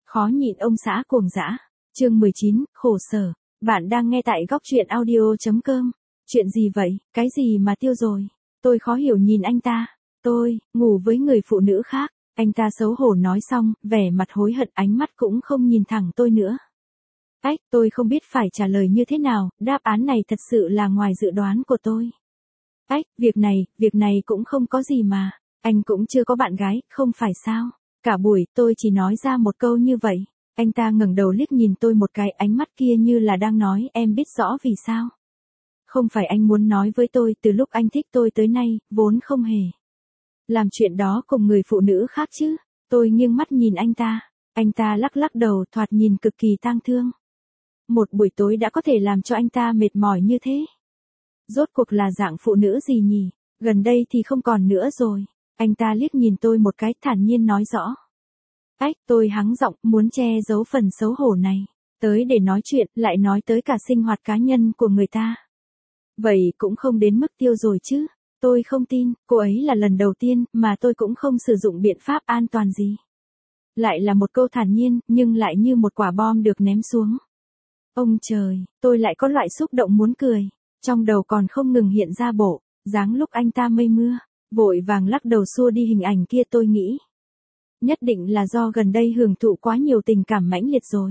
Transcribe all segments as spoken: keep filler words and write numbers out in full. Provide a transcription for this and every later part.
Khó nhịn ông xã cuồng dã. Chương mười chín, khổ sở. Bạn đang nghe tại góc truyện audio chấm com. Chuyện gì vậy, cái gì mà tiêu rồi? Tôi khó hiểu nhìn anh ta. Tôi, ngủ với người phụ nữ khác. Anh ta xấu hổ nói xong, vẻ mặt hối hận, ánh mắt cũng không nhìn thẳng tôi nữa. Ách, tôi không biết phải trả lời như thế nào, đáp án này thật sự là ngoài dự đoán của tôi. Ách, việc này, việc này cũng không có gì mà. Anh cũng chưa có bạn gái, không phải sao? Cả buổi, tôi chỉ nói ra một câu như vậy. Anh ta ngẩng đầu liếc nhìn tôi một cái, ánh mắt kia như là đang nói, em biết rõ vì sao. Không phải anh muốn nói với tôi, từ lúc anh thích tôi tới nay, vốn không hề làm chuyện đó cùng người phụ nữ khác chứ. Tôi nghiêng mắt nhìn anh ta. Anh ta lắc lắc đầu, thoạt nhìn cực kỳ tang thương. Một buổi tối đã có thể làm cho anh ta mệt mỏi như thế. Rốt cuộc là dạng phụ nữ gì nhỉ? Gần đây thì không còn nữa rồi. Anh ta liếc nhìn tôi một cái, thản nhiên nói rõ. Ách, tôi hắng giọng, muốn che giấu phần xấu hổ này. Tới để nói chuyện, lại nói tới cả sinh hoạt cá nhân của người ta. Vậy cũng không đến mức tiêu rồi chứ. Tôi không tin, cô ấy là lần đầu tiên, mà tôi cũng không sử dụng biện pháp an toàn gì. Lại là một câu thản nhiên, nhưng lại như một quả bom được ném xuống. Ông trời, tôi lại có loại xúc động muốn cười. Trong đầu còn không ngừng hiện ra bộ dáng lúc anh ta mây mưa. Vội vàng lắc đầu xua đi hình ảnh kia, tôi nghĩ. Nhất định là do gần đây hưởng thụ quá nhiều tình cảm mãnh liệt rồi.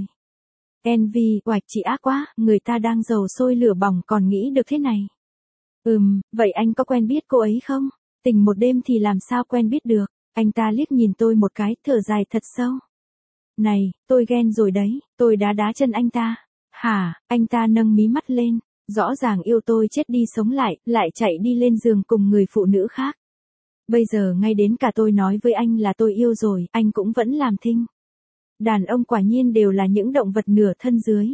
Envy, oạch chị ác quá, người ta đang dầu sôi lửa bỏng còn nghĩ được thế này. Ừm, vậy anh có quen biết cô ấy không? Tình một đêm thì làm sao quen biết được? Anh ta liếc nhìn tôi một cái, thở dài thật sâu. Này, tôi ghen rồi đấy, tôi đá đá chân anh ta. Hả, anh ta nâng mí mắt lên, rõ ràng yêu tôi chết đi sống lại, lại chạy đi lên giường cùng người phụ nữ khác. Bây giờ ngay đến cả tôi nói với anh là tôi yêu rồi, anh cũng vẫn làm thinh. Đàn ông quả nhiên đều là những động vật nửa thân dưới.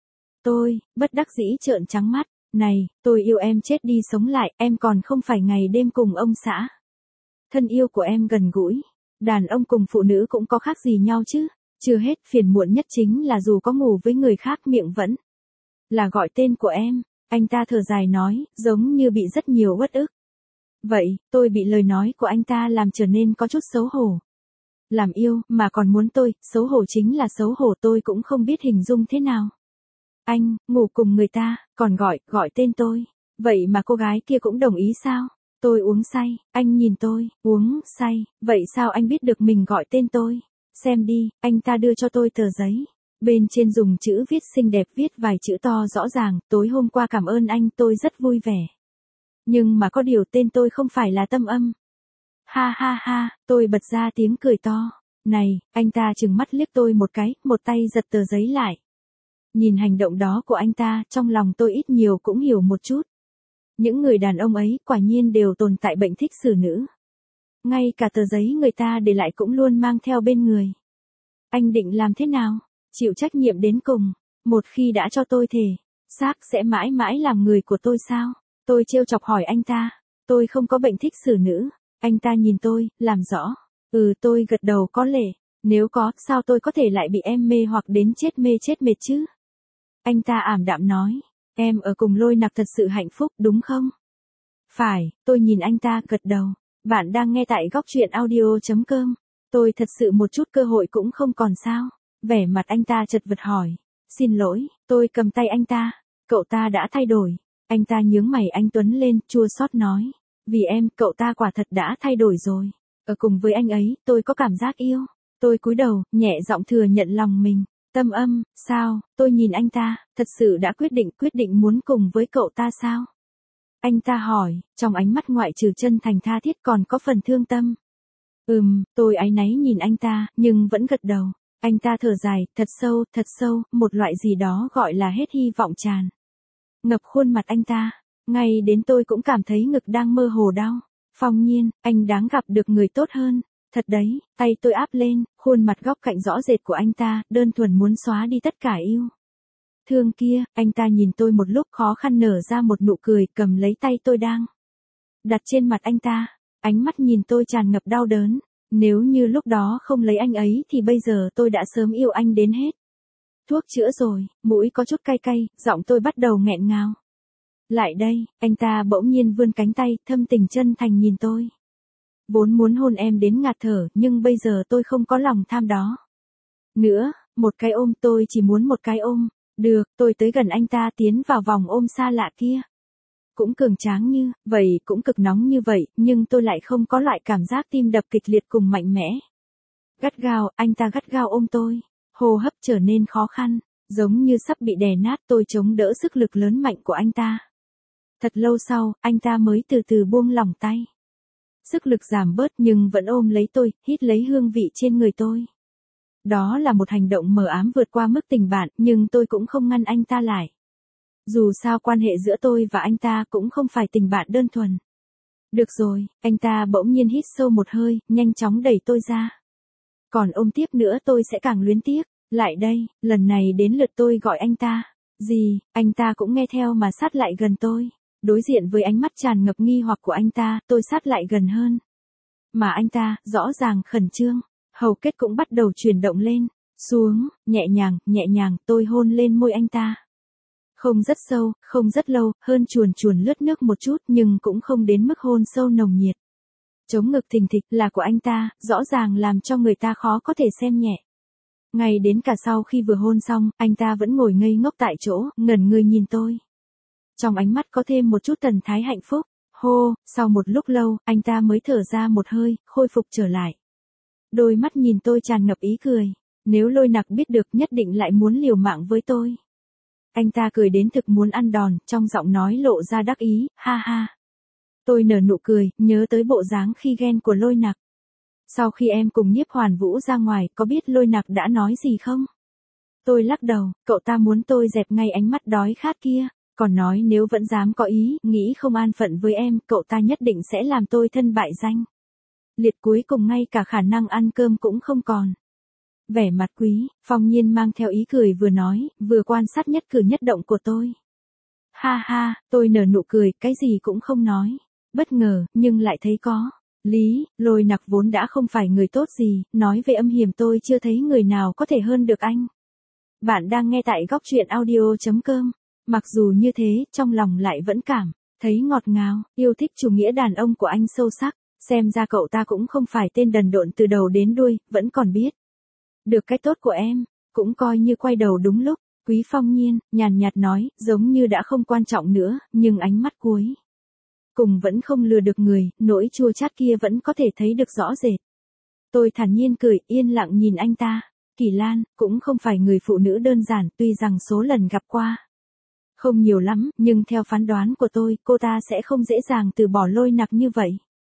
Tôi, bất đắc dĩ trợn trắng mắt. Này, tôi yêu em chết đi sống lại, em còn không phải ngày đêm cùng ông xã. Thân yêu của em gần gũi. Đàn ông cùng phụ nữ cũng có khác gì nhau chứ. Chưa hết, phiền muộn nhất chính là dù có ngủ với người khác miệng vẫn là gọi tên của em. Anh ta thở dài nói, giống như bị rất nhiều uất ức. Vậy, tôi bị lời nói của anh ta làm trở nên có chút xấu hổ. Làm yêu, mà còn muốn tôi, xấu hổ chính là xấu hổ, tôi cũng không biết hình dung thế nào. Anh, ngủ cùng người ta, còn gọi, gọi tên tôi. Vậy mà cô gái kia cũng đồng ý sao? Tôi uống say, anh nhìn tôi, uống, say, vậy sao anh biết được mình gọi tên tôi? Xem đi, anh ta đưa cho tôi tờ giấy. Bên trên dùng chữ viết xinh đẹp, viết vài chữ to rõ ràng, tối hôm qua cảm ơn anh, tôi rất vui vẻ. Nhưng mà có điều tên tôi không phải là Tâm Âm. Ha ha ha, tôi bật ra tiếng cười to. Này, anh ta trừng mắt liếc tôi một cái, một tay giật tờ giấy lại. Nhìn hành động đó của anh ta, trong lòng tôi ít nhiều cũng hiểu một chút. Những người đàn ông ấy, quả nhiên đều tồn tại bệnh thích xử nữ. Ngay cả tờ giấy người ta để lại cũng luôn mang theo bên người. Anh định làm thế nào? Chịu trách nhiệm đến cùng. Một khi đã cho tôi thề, xác sẽ mãi mãi làm người của tôi sao? Tôi trêu chọc hỏi anh ta. Tôi không có bệnh thích xử nữ. Anh ta nhìn tôi, làm rõ. Ừ, tôi gật đầu, có lẽ. Nếu có, sao tôi có thể lại bị em mê hoặc đến chết mê chết mệt chứ? Anh ta ảm đạm nói. Em ở cùng Lôi Nặc thật sự hạnh phúc, đúng không? Phải, tôi nhìn anh ta, gật đầu. Bạn đang nghe tại góc truyện audio chấm com. Tôi thật sự một chút cơ hội cũng không còn sao? Vẻ mặt anh ta chật vật hỏi. Xin lỗi, tôi cầm tay anh ta. Cậu ta đã thay đổi. Anh ta nhướng mày anh Tuấn lên, chua xót nói. Vì em, cậu ta quả thật đã thay đổi rồi. Ở cùng với anh ấy, tôi có cảm giác yêu. Tôi cúi đầu, nhẹ giọng thừa nhận lòng mình. Tâm Âm, sao? Tôi nhìn anh ta, thật sự đã quyết định, quyết định muốn cùng với cậu ta sao? Anh ta hỏi, trong ánh mắt ngoại trừ chân thành tha thiết còn có phần thương tâm. Ừm, tôi áy náy nhìn anh ta, nhưng vẫn gật đầu. Anh ta thở dài, thật sâu, thật sâu, một loại gì đó gọi là hết hy vọng tràn ngập khuôn mặt anh ta. Ngay đến tôi cũng cảm thấy ngực đang mơ hồ đau. Phong Nhiên, anh đáng gặp được người tốt hơn. Thật đấy, tay tôi áp lên, khuôn mặt góc cạnh rõ rệt của anh ta, đơn thuần muốn xóa đi tất cả yêu thương kia. Anh ta nhìn tôi một lúc, khó khăn nở ra một nụ cười, cầm lấy tay tôi đang đặt trên mặt anh ta. Ánh mắt nhìn tôi tràn ngập đau đớn. Nếu như lúc đó không lấy anh ấy thì bây giờ tôi đã sớm yêu anh đến hết thuốc chữa rồi. Mũi có chút cay cay, giọng tôi bắt đầu nghẹn ngào. Lại đây, anh ta bỗng nhiên vươn cánh tay, thâm tình chân thành nhìn tôi. Vốn muốn hôn em đến ngạt thở, nhưng bây giờ tôi không có lòng tham đó. Nữa, một cái ôm, tôi chỉ muốn một cái ôm. Được, tôi tới gần anh ta tiến vào vòng ôm xa lạ kia. Cũng cường tráng như, vậy cũng cực nóng như vậy, nhưng tôi lại không có loại cảm giác tim đập kịch liệt cùng mạnh mẽ. Gắt gao, anh ta gắt gao ôm tôi. Hô hấp trở nên khó khăn, giống như sắp bị đè nát, tôi chống đỡ sức lực lớn mạnh của anh ta. Thật lâu sau, anh ta mới từ từ buông lỏng tay. Sức lực giảm bớt nhưng vẫn ôm lấy tôi, hít lấy hương vị trên người tôi. Đó là một hành động mờ ám vượt qua mức tình bạn, nhưng tôi cũng không ngăn anh ta lại. Dù sao quan hệ giữa tôi và anh ta cũng không phải tình bạn đơn thuần. Được rồi, anh ta bỗng nhiên hít sâu một hơi, nhanh chóng đẩy tôi ra. Còn ôm tiếp nữa tôi sẽ càng luyến tiếc. Lại đây, lần này đến lượt tôi gọi anh ta. Gì, anh ta cũng nghe theo mà sát lại gần tôi. Đối diện với ánh mắt tràn ngập nghi hoặc của anh ta, tôi sát lại gần hơn. Mà anh ta, rõ ràng khẩn trương, hầu kết cũng bắt đầu chuyển động lên, xuống, nhẹ nhàng, nhẹ nhàng, tôi hôn lên môi anh ta. Không rất sâu, không rất lâu, hơn chuồn chuồn lướt nước một chút nhưng cũng không đến mức hôn sâu nồng nhiệt. Chống ngực thình thịch là của anh ta, rõ ràng làm cho người ta khó có thể xem nhẹ. Ngay đến cả sau khi vừa hôn xong, anh ta vẫn ngồi ngây ngốc tại chỗ, ngẩn người nhìn tôi. Trong ánh mắt có thêm một chút thần thái hạnh phúc. Hô, sau một lúc lâu, anh ta mới thở ra một hơi, khôi phục trở lại. Đôi mắt nhìn tôi tràn ngập ý cười. Nếu Lôi Nặc biết được nhất định lại muốn liều mạng với tôi. Anh ta cười đến thực muốn ăn đòn, trong giọng nói lộ ra đắc ý, ha ha. Tôi nở nụ cười, nhớ tới bộ dáng khi ghen của Lôi Nặc. Sau khi em cùng Nhiếp Hoàn Vũ ra ngoài, có biết Lôi Nặc đã nói gì không? Tôi lắc đầu, cậu ta muốn tôi dẹp ngay ánh mắt đói khát kia, còn nói nếu vẫn dám có ý, nghĩ không an phận với em, cậu ta nhất định sẽ làm tôi thân bại danh liệt, cuối cùng ngay cả khả năng ăn cơm cũng không còn. Vẻ mặt Quý Phong Nhiên mang theo ý cười vừa nói, vừa quan sát nhất cử nhất động của tôi. Ha ha, tôi nở nụ cười, cái gì cũng không nói. Bất ngờ, nhưng lại thấy có lý. Lôi Nặc vốn đã không phải người tốt gì, nói về âm hiểm tôi chưa thấy người nào có thể hơn được anh. Bạn đang nghe tại góc truyện audio chấm com. Mặc dù như thế, trong lòng lại vẫn cảm thấy ngọt ngào, yêu thích chủ nghĩa đàn ông của anh sâu sắc. Xem ra cậu ta cũng không phải tên đần độn từ đầu đến đuôi, vẫn còn biết được cái tốt của em, cũng coi như quay đầu đúng lúc. Quý Phong Nhiên, nhàn nhạt nói, giống như đã không quan trọng nữa, nhưng ánh mắt cuối cùng vẫn không lừa được người, nỗi chua chát kia vẫn có thể thấy được rõ rệt. Tôi thản nhiên cười, yên lặng nhìn anh ta. Kỳ Lan, cũng không phải người phụ nữ đơn giản, tuy rằng số lần gặp qua không nhiều lắm, nhưng theo phán đoán của tôi, cô ta sẽ không dễ dàng từ bỏ Lôi Nặc như vậy.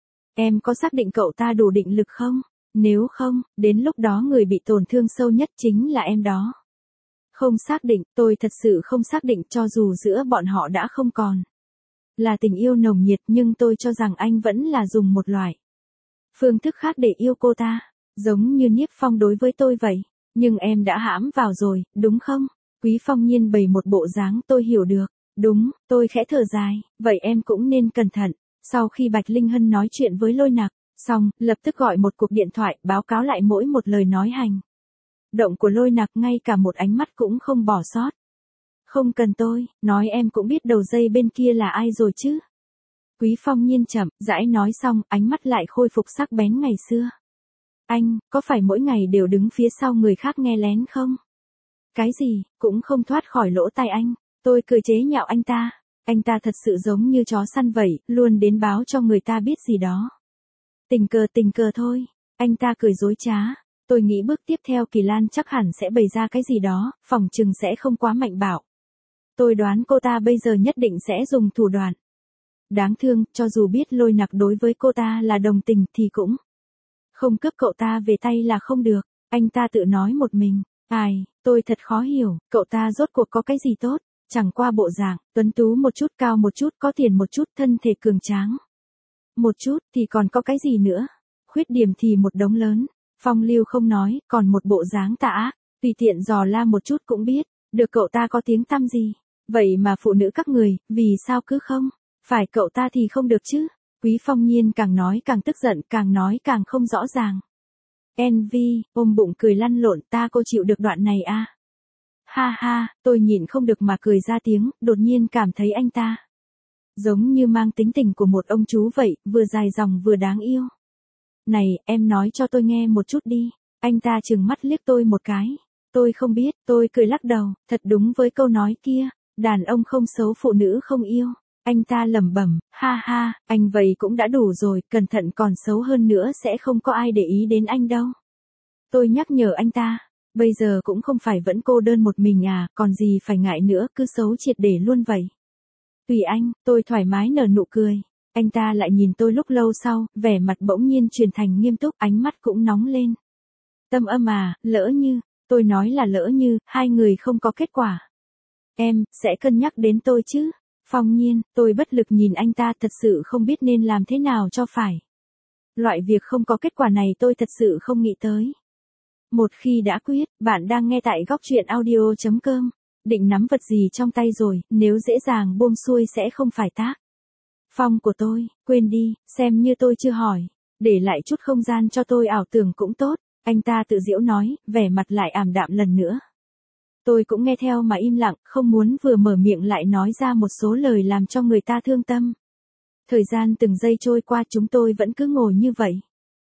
Em có xác định cậu ta đủ định lực không? Nếu không, đến lúc đó người bị tổn thương sâu nhất chính là em đó. Không xác định, tôi thật sự không xác định, cho dù giữa bọn họ đã không còn là tình yêu nồng nhiệt, nhưng tôi cho rằng anh vẫn là dùng một loại phương thức khác để yêu cô ta, giống như Niếp Phong đối với tôi vậy. Nhưng em đã hãm vào rồi, đúng không? Quý Phong Nhiên bày một bộ dáng tôi hiểu được. Đúng, tôi khẽ thở dài, vậy em cũng nên cẩn thận. Sau khi Bạch Linh Hân nói chuyện với Lôi Nặc xong, lập tức gọi một cuộc điện thoại, báo cáo lại mỗi một lời nói hành động của Lôi Nặc, ngay cả một ánh mắt cũng không bỏ sót. Không cần tôi nói, em cũng biết đầu dây bên kia là ai rồi chứ. Quý Phong Nhiên chậm rãi nói xong, ánh mắt lại khôi phục sắc bén ngày xưa. Anh, có phải mỗi ngày đều đứng phía sau người khác nghe lén không? Cái gì, cũng không thoát khỏi lỗ tai anh. Tôi cười chế nhạo anh ta. Anh ta thật sự giống như chó săn vậy, luôn đến báo cho người ta biết gì đó. Tình cờ tình cờ thôi. Anh ta cười dối trá. Tôi nghĩ bước tiếp theo Kỳ Lan chắc hẳn sẽ bày ra cái gì đó, phòng chừng sẽ không quá mạnh bạo. Tôi đoán cô ta bây giờ nhất định sẽ dùng thủ đoạn. Đáng thương, cho dù biết Lôi Nặc đối với cô ta là đồng tình thì cũng không cướp cậu ta về tay là không được. Anh ta tự nói một mình. Ai, tôi thật khó hiểu, cậu ta rốt cuộc có cái gì tốt? Chẳng qua bộ dạng, tuấn tú một chút, cao một chút, có tiền một chút, thân thể cường tráng một chút, thì còn có cái gì nữa? Khuyết điểm thì một đống lớn. Phong Lưu không nói, còn một bộ dáng tà ác, tùy tiện dò la một chút cũng biết, được cậu ta có tiếng tăm gì. Vậy mà phụ nữ các người, vì sao cứ không? Phải cậu ta thì không được chứ? Quý Phong Nhiên càng nói càng tức giận, càng nói càng không rõ ràng. Envy, ôm bụng cười lăn lộn, ta cô chịu được đoạn này à? Ha ha, tôi nhịn không được mà cười ra tiếng, đột nhiên cảm thấy anh ta giống như mang tính tình của một ông chú vậy, vừa dài dòng vừa đáng yêu. Này, em nói cho tôi nghe một chút đi. Anh ta trừng mắt liếc tôi một cái. Tôi không biết, tôi cười lắc đầu, thật đúng với câu nói kia, đàn ông không xấu phụ nữ không yêu. Anh ta lẩm bẩm, ha ha, anh vậy cũng đã đủ rồi, cẩn thận còn xấu hơn nữa sẽ không có ai để ý đến anh đâu. Tôi nhắc nhở anh ta, bây giờ cũng không phải vẫn cô đơn một mình à, còn gì phải ngại nữa, cứ xấu triệt để luôn vậy. Tùy anh, tôi thoải mái nở nụ cười. Anh ta lại nhìn tôi lúc lâu sau, vẻ mặt bỗng nhiên chuyển thành nghiêm túc, ánh mắt cũng nóng lên. Tâm Âm à, lỡ như, tôi nói là lỡ như, hai người không có kết quả. Em, sẽ cân nhắc đến tôi chứ? Phong Nhiên, tôi bất lực nhìn anh ta thật sự không biết nên làm thế nào cho phải. Loại việc không có kết quả này tôi thật sự không nghĩ tới. Một khi đã quyết, bạn đang nghe tại góc truyện audio chấm com. Định nắm vật gì trong tay rồi, nếu dễ dàng buông xuôi sẽ không phải tác phong của tôi, quên đi, xem như tôi chưa hỏi. Để lại chút không gian cho tôi ảo tưởng cũng tốt, anh ta tự giễu nói, vẻ mặt lại ảm đạm lần nữa. Tôi cũng nghe theo mà im lặng, không muốn vừa mở miệng lại nói ra một số lời làm cho người ta thương tâm. Thời gian từng giây trôi qua chúng tôi vẫn cứ ngồi như vậy.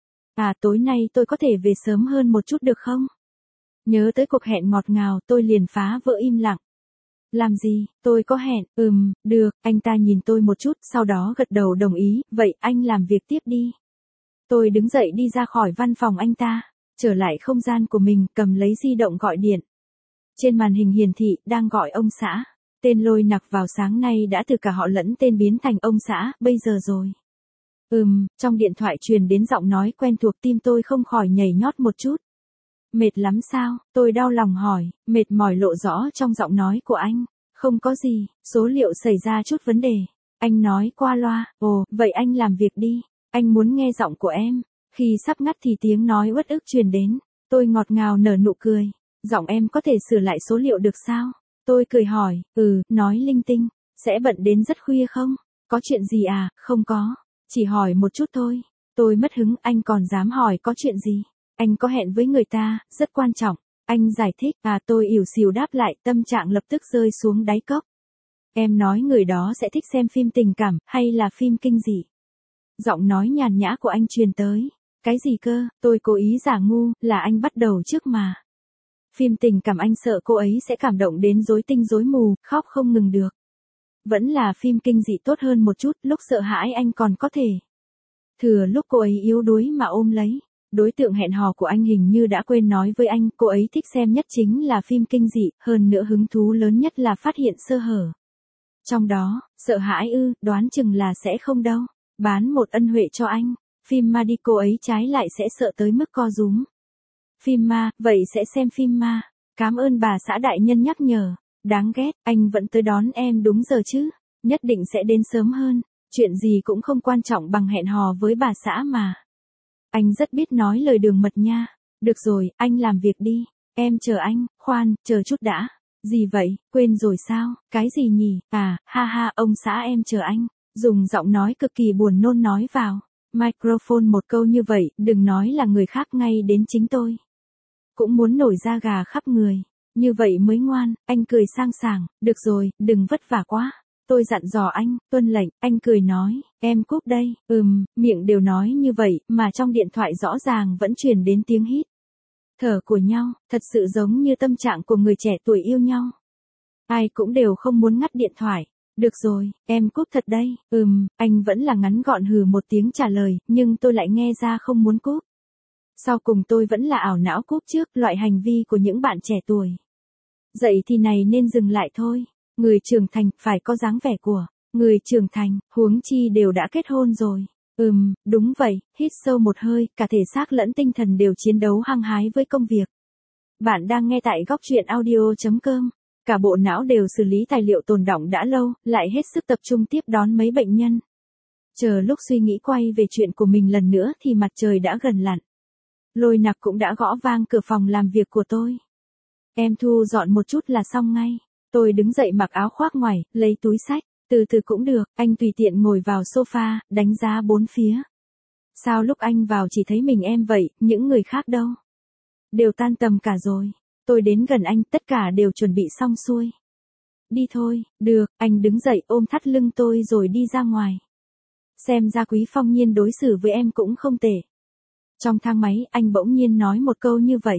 À, tối nay tôi có thể về sớm hơn một chút được không? Nhớ tới cuộc hẹn ngọt ngào, tôi liền phá vỡ im lặng. Làm gì, tôi có hẹn, ừm, được, anh ta nhìn tôi một chút, sau đó gật đầu đồng ý, vậy anh làm việc tiếp đi. Tôi đứng dậy đi ra khỏi văn phòng anh ta, trở lại không gian của mình, cầm lấy di động gọi điện. Trên màn hình hiển thị, đang gọi ông xã. Tên Lôi Nặc vào sáng nay đã từ cả họ lẫn tên biến thành ông xã, bây giờ rồi. Ừm, trong điện thoại truyền đến giọng nói quen thuộc, tim tôi không khỏi nhảy nhót một chút. Mệt lắm sao? Tôi đau lòng hỏi, mệt mỏi lộ rõ trong giọng nói của anh. Không có gì, số liệu xảy ra chút vấn đề. Anh nói qua loa, ồ, vậy anh làm việc đi. Anh muốn nghe giọng của em. Khi sắp ngắt thì tiếng nói uất ức truyền đến. Tôi ngọt ngào nở nụ cười. Giọng em có thể sửa lại số liệu được sao? Tôi cười hỏi, ừ, nói linh tinh. Sẽ bận đến rất khuya không? Có chuyện gì à? Không có. Chỉ hỏi một chút thôi. Tôi mất hứng, anh còn dám hỏi có chuyện gì? Anh có hẹn với người ta, rất quan trọng. Anh giải thích, à tôi ỉu xìu đáp lại, tâm trạng lập tức rơi xuống đáy cốc. Em nói người đó sẽ thích xem phim tình cảm, hay là phim kinh dị? Giọng nói nhàn nhã của anh truyền tới. Cái gì cơ, tôi cố ý giả ngu, là anh bắt đầu trước mà. Phim tình cảm anh sợ cô ấy sẽ cảm động đến rối tinh rối mù, khóc không ngừng được. Vẫn là phim kinh dị tốt hơn một chút, lúc sợ hãi anh còn có thể. Thừa lúc cô ấy yếu đuối mà ôm lấy. Đối tượng hẹn hò của anh hình như đã quên nói với anh, cô ấy thích xem nhất chính là phim kinh dị, hơn nữa hứng thú lớn nhất là phát hiện sơ hở. Trong đó, sợ hãi ư, đoán chừng là sẽ không đâu. Bán một ân huệ cho anh. Phim ma đi, cô ấy trái lại sẽ sợ tới mức co rúm. Phim ma, vậy sẽ xem phim ma. Cảm ơn bà xã đại nhân nhắc nhở. Đáng ghét, anh vẫn tới đón em đúng giờ chứ. Nhất định sẽ đến sớm hơn. Chuyện gì cũng không quan trọng bằng hẹn hò với bà xã mà. Anh rất biết nói lời đường mật nha. Được rồi, anh làm việc đi. Em chờ anh, khoan, chờ chút đã. Gì vậy, quên rồi sao, cái gì nhỉ, à, ha ha, ông xã em chờ anh. Dùng giọng nói cực kỳ buồn nôn nói vào. Microphone một câu như vậy, đừng nói là người khác, ngay đến chính tôi. Cũng muốn nổi da gà khắp người. Như vậy mới ngoan, anh cười sang sảng, được rồi, đừng vất vả quá. Tôi dặn dò anh, tuân lệnh, anh cười nói, em cúp đây, ừm, miệng đều nói như vậy, mà trong điện thoại rõ ràng vẫn truyền đến tiếng hít thở của nhau, thật sự giống như tâm trạng của người trẻ tuổi yêu nhau. Ai cũng đều không muốn ngắt điện thoại. Được rồi, em cúp thật đây, ừm, anh vẫn là ngắn gọn hừ một tiếng trả lời, nhưng tôi lại nghe ra không muốn cúp. Sau cùng tôi vẫn là ảo não cúp trước, loại hành vi của những bạn trẻ tuổi. Dậy thì này nên dừng lại thôi. Người trưởng thành, phải có dáng vẻ của người trưởng thành, huống chi đều đã kết hôn rồi. Ừm, đúng vậy, hít sâu một hơi, cả thể xác lẫn tinh thần đều chiến đấu hăng hái với công việc. Bạn đang nghe tại góc truyện audio chấm com. Cả bộ não đều xử lý tài liệu tồn đọng đã lâu, lại hết sức tập trung tiếp đón mấy bệnh nhân. Chờ lúc suy nghĩ quay về chuyện của mình lần nữa thì mặt trời đã gần lặn. Lôi Nặc cũng đã gõ vang cửa phòng làm việc của tôi. Em thu dọn một chút là xong ngay. Tôi đứng dậy mặc áo khoác ngoài, lấy túi xách. Từ từ cũng được, anh tùy tiện ngồi vào sofa, đánh giá bốn phía. Sao lúc anh vào chỉ thấy mình em vậy, những người khác đâu? Đều tan tầm cả rồi. Tôi đến gần anh, tất cả đều chuẩn bị xong xuôi. Đi thôi, được, anh đứng dậy ôm thắt lưng tôi rồi đi ra ngoài. Xem ra Quý Phong Nhiên đối xử với em cũng không tệ. Trong thang máy, anh bỗng nhiên nói một câu như vậy.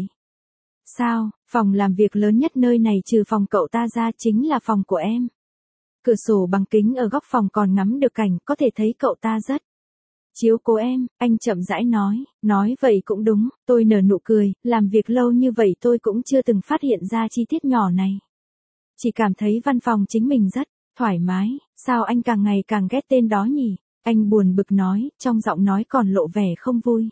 Sao, phòng làm việc lớn nhất nơi này trừ phòng cậu ta ra chính là phòng của em. Cửa sổ bằng kính ở góc phòng còn ngắm được cảnh, có thể thấy cậu ta rất chiếu cố em, anh chậm rãi nói, nói vậy cũng đúng, tôi nở nụ cười, làm việc lâu như vậy tôi cũng chưa từng phát hiện ra chi tiết nhỏ này. Chỉ cảm thấy văn phòng chính mình rất thoải mái, sao anh càng ngày càng ghét tên đó nhỉ? Anh buồn bực nói, trong giọng nói còn lộ vẻ không vui.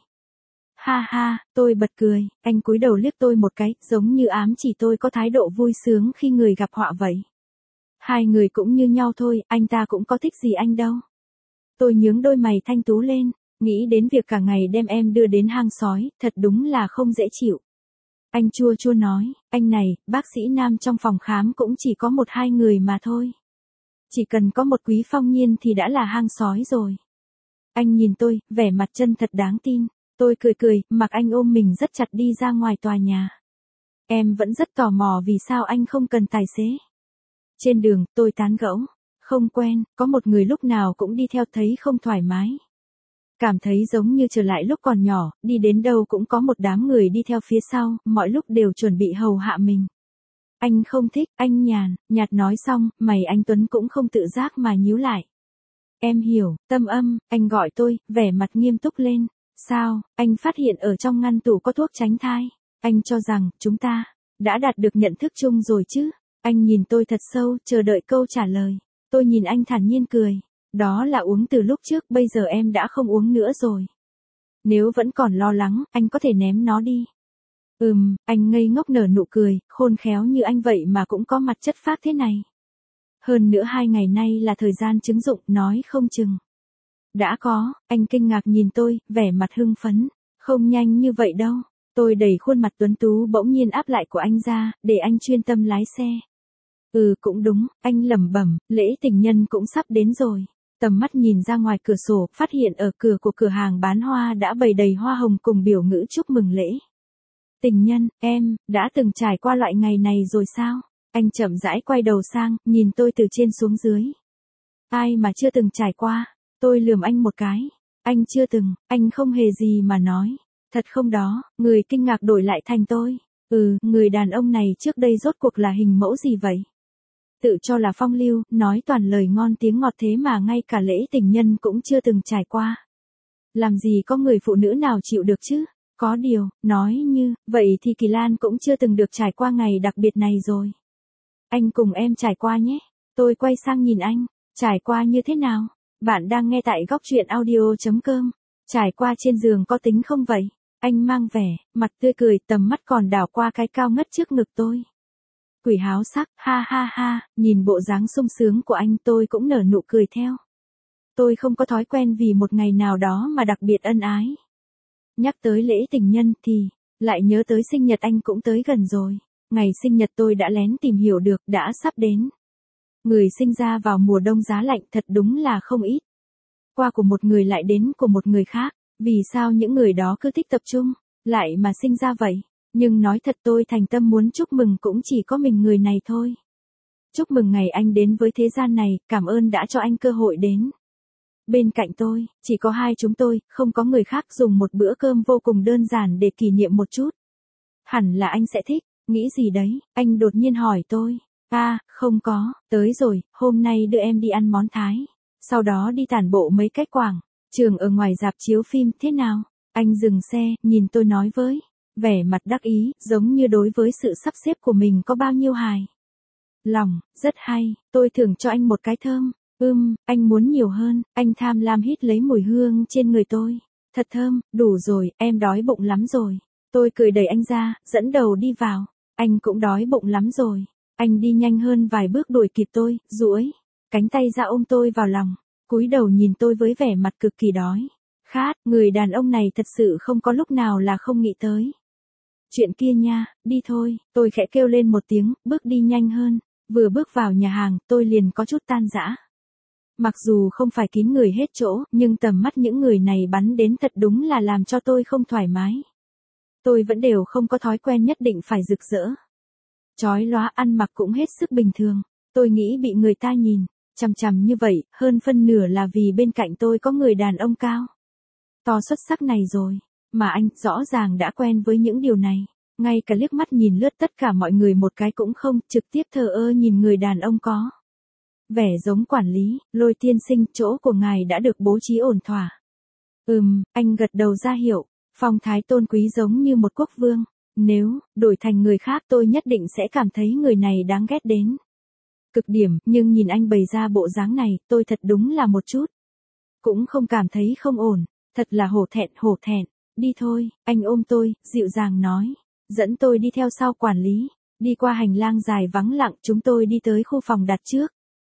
Ha ha, tôi bật cười, anh cúi đầu liếc tôi một cái, giống như ám chỉ tôi có thái độ vui sướng khi người gặp họa vậy. Hai người cũng như nhau thôi, anh ta cũng có thích gì anh đâu. Tôi nhướng đôi mày thanh tú lên, nghĩ đến việc cả ngày đem em đưa đến hang sói, thật đúng là không dễ chịu. Anh chua chua nói, anh này, bác sĩ nam trong phòng khám cũng chỉ có một hai người mà thôi. Chỉ cần có một Quý Phong Nhiên thì đã là hang sói rồi. Anh nhìn tôi, vẻ mặt chân thật đáng tin. Tôi cười cười, mặc anh ôm mình rất chặt đi ra ngoài tòa nhà. Em vẫn rất tò mò vì sao anh không cần tài xế. Trên đường, tôi tán gẫu. Không quen, có một người lúc nào cũng đi theo thấy không thoải mái. Cảm thấy giống như trở lại lúc còn nhỏ, đi đến đâu cũng có một đám người đi theo phía sau, mọi lúc đều chuẩn bị hầu hạ mình. Anh không thích, anh nhàn, nhạt nói xong, mày anh Tuấn cũng không tự giác mà nhíu lại. Em hiểu, Tâm Âm, anh gọi tôi, vẻ mặt nghiêm túc lên. Sao, anh phát hiện ở trong ngăn tủ có thuốc tránh thai. Anh cho rằng, chúng ta đã đạt được nhận thức chung rồi chứ. Anh nhìn tôi thật sâu, chờ đợi câu trả lời. Tôi nhìn anh thản nhiên cười. Đó là uống từ lúc trước, bây giờ em đã không uống nữa rồi. Nếu vẫn còn lo lắng, anh có thể ném nó đi. Ừm, anh ngây ngốc nở nụ cười, khôn khéo như anh vậy mà cũng có mặt chất phác thế này. Hơn nữa hai ngày nay là thời gian chứng dụng, nói không chừng. Đã có, anh kinh ngạc nhìn tôi, vẻ mặt hưng phấn. Không nhanh như vậy đâu. Tôi đẩy khuôn mặt tuấn tú bỗng nhiên áp lại của anh ra, để anh chuyên tâm lái xe. Ừ cũng đúng, anh lẩm bẩm, lễ tình nhân cũng sắp đến rồi. Tầm mắt nhìn ra ngoài cửa sổ, phát hiện ở cửa của cửa hàng bán hoa đã bày đầy hoa hồng cùng biểu ngữ chúc mừng lễ tình nhân. Em, đã từng trải qua loại ngày này rồi sao? Anh chậm rãi quay đầu sang, nhìn tôi từ trên xuống dưới. Ai mà chưa từng trải qua? Tôi lườm anh một cái. Anh chưa từng, anh không hề gì mà nói. Thật không đó, người kinh ngạc đổi lại thành tôi. Ừ, người đàn ông này trước đây rốt cuộc là hình mẫu gì vậy? Tự cho là phong lưu, nói toàn lời ngon tiếng ngọt thế mà ngay cả lễ tình nhân cũng chưa từng trải qua. Làm gì có người phụ nữ nào chịu được chứ? Có điều, nói như, vậy thì Kỳ Lan cũng chưa từng được trải qua ngày đặc biệt này rồi. Anh cùng em trải qua nhé. Tôi quay sang nhìn anh. Trải qua như thế nào? Bạn đang nghe tại góc truyện audio.com. Trải qua trên giường có tính không vậy? Anh mang vẻ, mặt tươi cười, tầm mắt còn đảo qua cái cao ngất trước ngực tôi. Quỷ háo sắc, ha ha ha, nhìn bộ dáng sung sướng của anh tôi cũng nở nụ cười theo. Tôi không có thói quen vì một ngày nào đó mà đặc biệt ân ái. Nhắc tới lễ tình nhân thì, lại nhớ tới sinh nhật anh cũng tới gần rồi. Ngày sinh nhật tôi đã lén tìm hiểu được, đã sắp đến. Người sinh ra vào mùa đông giá lạnh thật đúng là không ít. Qua của một người lại đến của một người khác, vì sao những người đó cứ thích tập trung, lại mà sinh ra vậy? Nhưng nói thật tôi thành tâm muốn chúc mừng cũng chỉ có mình người này thôi. Chúc mừng ngày anh đến với thế gian này, cảm ơn đã cho anh cơ hội đến. Bên cạnh tôi, chỉ có hai chúng tôi, không có người khác, dùng một bữa cơm vô cùng đơn giản để kỷ niệm một chút. Hẳn là anh sẽ thích, nghĩ gì đấy, anh đột nhiên hỏi tôi. À, không có, tới rồi, hôm nay đưa em đi ăn món Thái. Sau đó đi tản bộ mấy cái quảng trường ở ngoài rạp chiếu phim, thế nào? Anh dừng xe, nhìn tôi nói với vẻ mặt đắc ý, giống như đối với sự sắp xếp của mình có bao nhiêu hài lòng, rất hay, tôi thưởng cho anh một cái thơm. Ưm, anh muốn nhiều hơn, anh tham lam hít lấy mùi hương trên người tôi. Thật thơm, đủ rồi, em đói bụng lắm rồi. Tôi cười đẩy anh ra, dẫn đầu đi vào. Anh cũng đói bụng lắm rồi. Anh đi nhanh hơn vài bước đuổi kịp tôi, duỗi cánh tay ra ôm tôi vào lòng, cúi đầu nhìn tôi với vẻ mặt cực kỳ đói khát. Người đàn ông này thật sự không có lúc nào là không nghĩ tới chuyện kia nha. Đi thôi, tôi khẽ kêu lên một tiếng, bước đi nhanh hơn. Vừa bước vào nhà hàng, tôi liền có chút tan rã. Mặc dù không phải kín người hết chỗ, nhưng tầm mắt những người này bắn đến thật đúng là làm cho tôi không thoải mái. Tôi vẫn đều không có thói quen nhất định phải rực rỡ, chói lóa, ăn mặc cũng hết sức bình thường. Tôi nghĩ bị người ta nhìn chằm chằm như vậy, hơn phân nửa là vì bên cạnh tôi có người đàn ông cao to xuất sắc này rồi. Mà anh rõ ràng đã quen với những điều này. Ngay cả liếc mắt nhìn lướt tất cả mọi người một cái cũng không, trực tiếp thờ ơ nhìn người đàn ông có vẻ giống quản lý. Lôi tiên sinh, chỗ của ngài đã được bố trí ổn thỏa. Ừm, anh gật đầu ra hiệu. Phong thái tôn quý giống như một quốc vương. Nếu đổi thành người khác tôi nhất định sẽ cảm thấy người này đáng ghét đến cực điểm, nhưng nhìn anh bày ra bộ dáng này, tôi thật đúng là một chút cũng không cảm thấy không ổn, thật là hổ thẹn, hổ thẹn. Đi thôi, anh ôm tôi, dịu dàng nói, dẫn tôi đi theo sau quản lý. Đi qua hành lang dài vắng lặng, chúng tôi đi tới khu phòng đặt trước.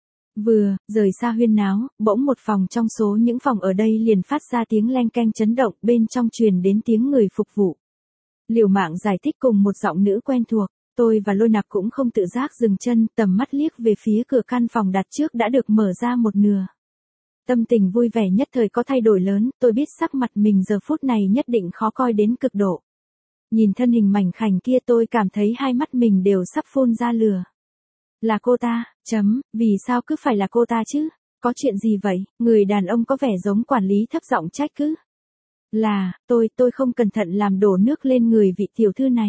Vừa rời xa huyên náo, bỗng một phòng trong số những phòng ở đây liền phát ra tiếng leng keng chấn động, bên trong truyền đến tiếng người phục vụ liều mạng giải thích cùng một giọng nữ quen thuộc. Tôi và Lôi Nạp cũng không tự giác dừng chân, tầm mắt liếc về phía cửa căn phòng đặt trước đã được mở ra một nửa. Tâm tình vui vẻ nhất thời có thay đổi lớn, tôi biết sắc mặt mình giờ phút này nhất định khó coi đến cực độ. Nhìn thân hình mảnh khảnh kia tôi cảm thấy hai mắt mình đều sắp phun ra lửa. Là cô ta, chấm, vì sao cứ phải là cô ta chứ? Có chuyện gì vậy? Người đàn ông có vẻ giống quản lý thấp giọng trách cứ. Là, tôi, tôi không cẩn thận làm đổ nước lên người vị tiểu thư này.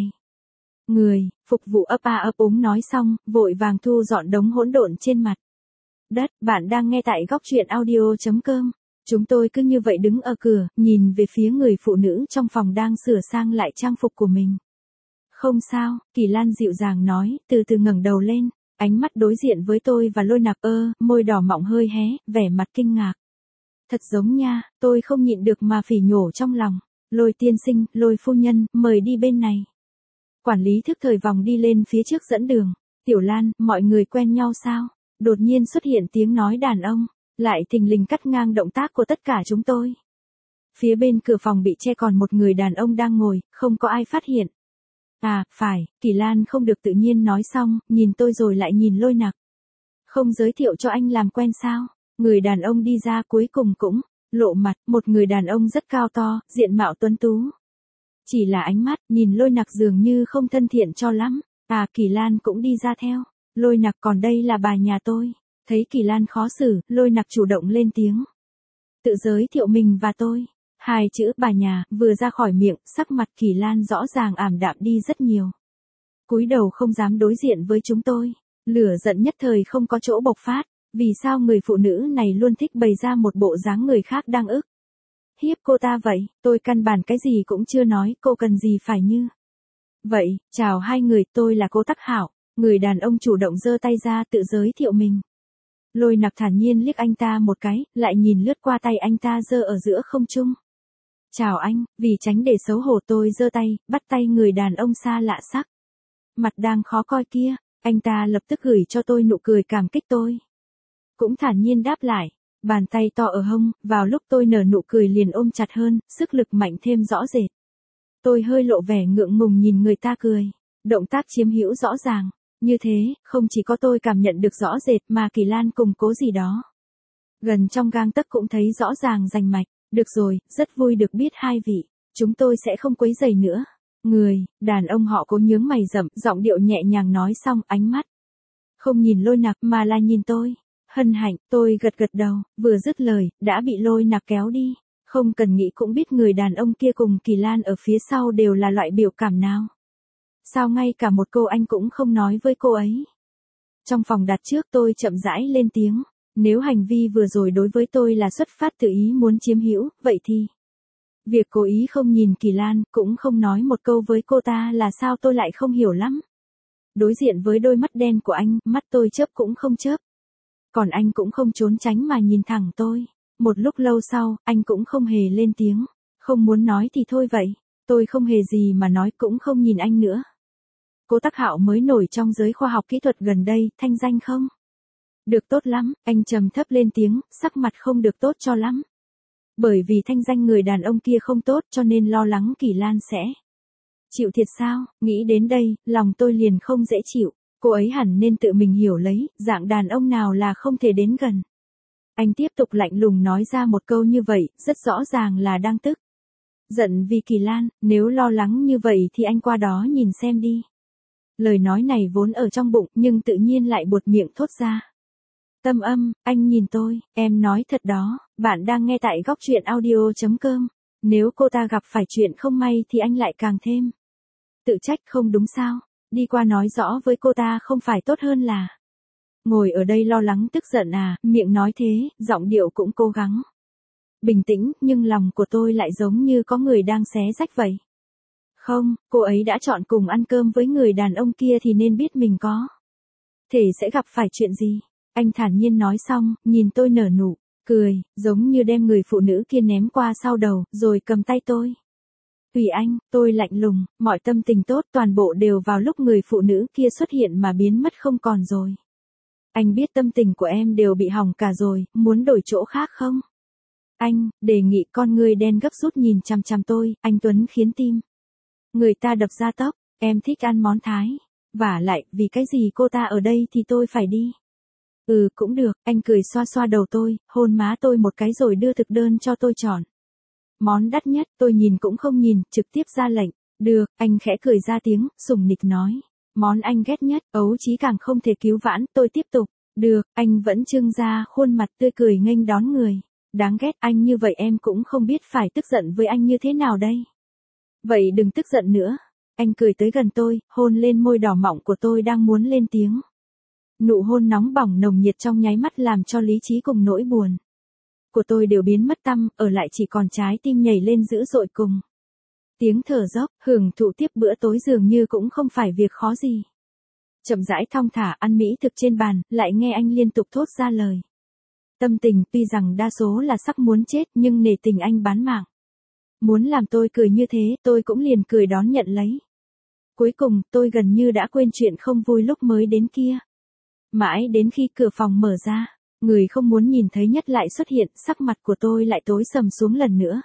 Người, phục vụ ấp a ấp úng nói xong, vội vàng thu dọn đống hỗn độn trên mặt đất. Bạn đang nghe tại góc truyện audio chấm com. Chúng tôi cứ như vậy đứng ở cửa, nhìn về phía người phụ nữ trong phòng đang sửa sang lại trang phục của mình. Không sao, Kỳ Lan dịu dàng nói, từ từ ngẩng đầu lên, ánh mắt đối diện với tôi và Lôi Nạp ơ, môi đỏ mọng hơi hé, vẻ mặt kinh ngạc. Thật giống nha, tôi không nhịn được mà phỉ nhổ trong lòng. Lôi tiên sinh, Lôi phu nhân, mời đi bên này. Quản lý thức thời vòng đi lên phía trước dẫn đường. Tiểu Lan, mọi người quen nhau sao? Đột nhiên xuất hiện tiếng nói đàn ông, lại thình lình cắt ngang động tác của tất cả chúng tôi. Phía bên cửa phòng bị che còn một người đàn ông đang ngồi, không có ai phát hiện. À, phải, Kỳ Lan không được tự nhiên nói xong, nhìn tôi rồi lại nhìn Lôi Nạp. Không giới thiệu cho anh làm quen sao? Người đàn ông đi ra cuối cùng cũng lộ mặt, một người đàn ông rất cao to, diện mạo tuấn tú. Chỉ là ánh mắt, nhìn Lôi Nạp dường như không thân thiện cho lắm. À, Kỳ Lan cũng đi ra theo. Lôi Nạp, còn đây là bà nhà tôi. Thấy Kỳ Lan khó xử, Lôi Nạp chủ động lên tiếng. Tự giới thiệu mình và tôi. Hai chữ bà nhà vừa ra khỏi miệng, sắc mặt Kỳ Lan rõ ràng ảm đạm đi rất nhiều. Cúi đầu không dám đối diện với chúng tôi. Lửa giận nhất thời không có chỗ bộc phát. Vì sao người phụ nữ này luôn thích bày ra một bộ dáng người khác đang ức hiếp cô ta vậy? Tôi căn bản cái gì cũng chưa nói, cô cần gì phải như vậy? Chào hai người, tôi là cô Tắc Hảo. Người đàn ông chủ động giơ tay ra tự giới thiệu mình. Lôi Nạp thản nhiên liếc anh ta một cái, lại nhìn lướt qua tay anh ta giơ ở giữa không trung. Chào anh, vì tránh để xấu hổ tôi giơ tay, bắt tay người đàn ông xa lạ sắc. Mặt đang khó coi kia, anh ta lập tức gửi cho tôi nụ cười cảm kích tôi. Cũng thản nhiên đáp lại, bàn tay to ở hông, vào lúc tôi nở nụ cười liền ôm chặt hơn, sức lực mạnh thêm rõ rệt. Tôi hơi lộ vẻ ngượng ngùng nhìn người ta cười, động tác chiếm hữu rõ ràng, như thế, không chỉ có tôi cảm nhận được rõ rệt mà Kỳ Lan cùng cố gì đó. Gần trong gang tấc cũng thấy rõ ràng rành mạch, được rồi, rất vui được biết hai vị, chúng tôi sẽ không quấy rầy nữa. Người, đàn ông họ Cố nhướng mày rậm, giọng điệu nhẹ nhàng nói xong, ánh mắt không nhìn Lôi Nạp mà là nhìn tôi. Hân hạnh, tôi gật gật đầu, vừa dứt lời, đã bị Lôi Nạp kéo đi. Không cần nghĩ cũng biết người đàn ông kia cùng Kỳ Lan ở phía sau đều là loại biểu cảm nào. Sao ngay cả một câu anh cũng không nói với cô ấy? Trong phòng đặt trước tôi chậm rãi lên tiếng. Nếu hành vi vừa rồi đối với tôi là xuất phát từ ý muốn chiếm hữu, vậy thì việc cố ý không nhìn Kỳ Lan, cũng không nói một câu với cô ta là sao tôi lại không hiểu lắm. Đối diện với đôi mắt đen của anh, mắt tôi chớp cũng không chớp. Còn anh cũng không trốn tránh mà nhìn thẳng tôi. Một lúc lâu sau, anh cũng không hề lên tiếng. Không muốn nói thì thôi vậy. Tôi không hề gì mà nói, cũng không nhìn anh nữa. Cố Tắc Hạo mới nổi trong giới khoa học kỹ thuật gần đây, thanh danh không được tốt lắm. Anh trầm thấp lên tiếng, sắc mặt không được tốt cho lắm. Bởi vì thanh danh người đàn ông kia không tốt cho nên lo lắng Kỳ Lan sẽ chịu thiệt sao? Nghĩ đến đây, lòng tôi liền không dễ chịu. Cô ấy hẳn nên tự mình hiểu lấy, dạng đàn ông nào là không thể đến gần. Anh tiếp tục lạnh lùng nói ra một câu như vậy, rất rõ ràng là đang tức giận vì Kỳ Lan. Nếu lo lắng như vậy thì anh qua đó nhìn xem đi. Lời nói này vốn ở trong bụng, nhưng tự nhiên lại buột miệng thốt ra. Tâm âm, anh nhìn tôi, em nói thật đó. Bạn đang nghe tại góc truyện audio chấm com. Nếu cô ta gặp phải chuyện không may thì anh lại càng thêm tự trách không đúng sao? Đi qua nói rõ với cô ta không phải tốt hơn là ngồi ở đây lo lắng tức giận à, miệng nói thế, giọng điệu cũng cố gắng bình tĩnh, nhưng lòng của tôi lại giống như có người đang xé rách vậy. Không, cô ấy đã chọn cùng ăn cơm với người đàn ông kia thì nên biết mình có thể sẽ gặp phải chuyện gì. Anh thản nhiên nói xong, nhìn tôi nở nụ cười, giống như đem người phụ nữ kia ném qua sau đầu, rồi cầm tay tôi. Tùy anh, tôi lạnh lùng, mọi tâm tình tốt toàn bộ đều vào lúc người phụ nữ kia xuất hiện mà biến mất không còn rồi. Anh biết tâm tình của em đều bị hỏng cả rồi, muốn đổi chỗ khác không? Anh, đề nghị. Con người đen gấp rút nhìn chằm chằm tôi, anh Tuấn khiến tim người ta đập ra tốc. Em thích ăn món Thái. Vả lại, vì cái gì cô ta ở đây thì tôi phải đi. Ừ, cũng được, anh cười xoa xoa đầu tôi, hôn má tôi một cái rồi đưa thực đơn cho tôi chọn. Món đắt nhất, tôi nhìn cũng không nhìn, trực tiếp ra lệnh. Được, anh khẽ cười ra tiếng, sùng nịch nói. Món anh ghét nhất, ấu chí càng không thể cứu vãn, tôi tiếp tục. Được, anh vẫn trưng ra khuôn mặt tươi cười nghênh đón người. Đáng ghét, anh như vậy em cũng không biết phải tức giận với anh như thế nào đây. Vậy đừng tức giận nữa. Anh cười tới gần tôi, hôn lên môi đỏ mọng của tôi đang muốn lên tiếng. Nụ hôn nóng bỏng nồng nhiệt trong nháy mắt làm cho lý trí cùng nỗi buồn của tôi đều biến mất tăm, ở lại chỉ còn trái tim nhảy lên dữ dội cùng tiếng thở dốc. Hưởng thụ tiếp bữa tối dường như cũng không phải việc khó gì. Chậm rãi thong thả ăn mỹ thực trên bàn, lại nghe anh liên tục thốt ra lời tâm tình, tuy rằng đa số là sắp muốn chết nhưng nể tình anh bán mạng muốn làm tôi cười như thế, tôi cũng liền cười đón nhận lấy. Cuối cùng, tôi gần như đã quên chuyện không vui lúc mới đến kia. Mãi đến khi cửa phòng mở ra, người không muốn nhìn thấy nhất lại xuất hiện, sắc mặt của tôi lại tối sầm xuống lần nữa.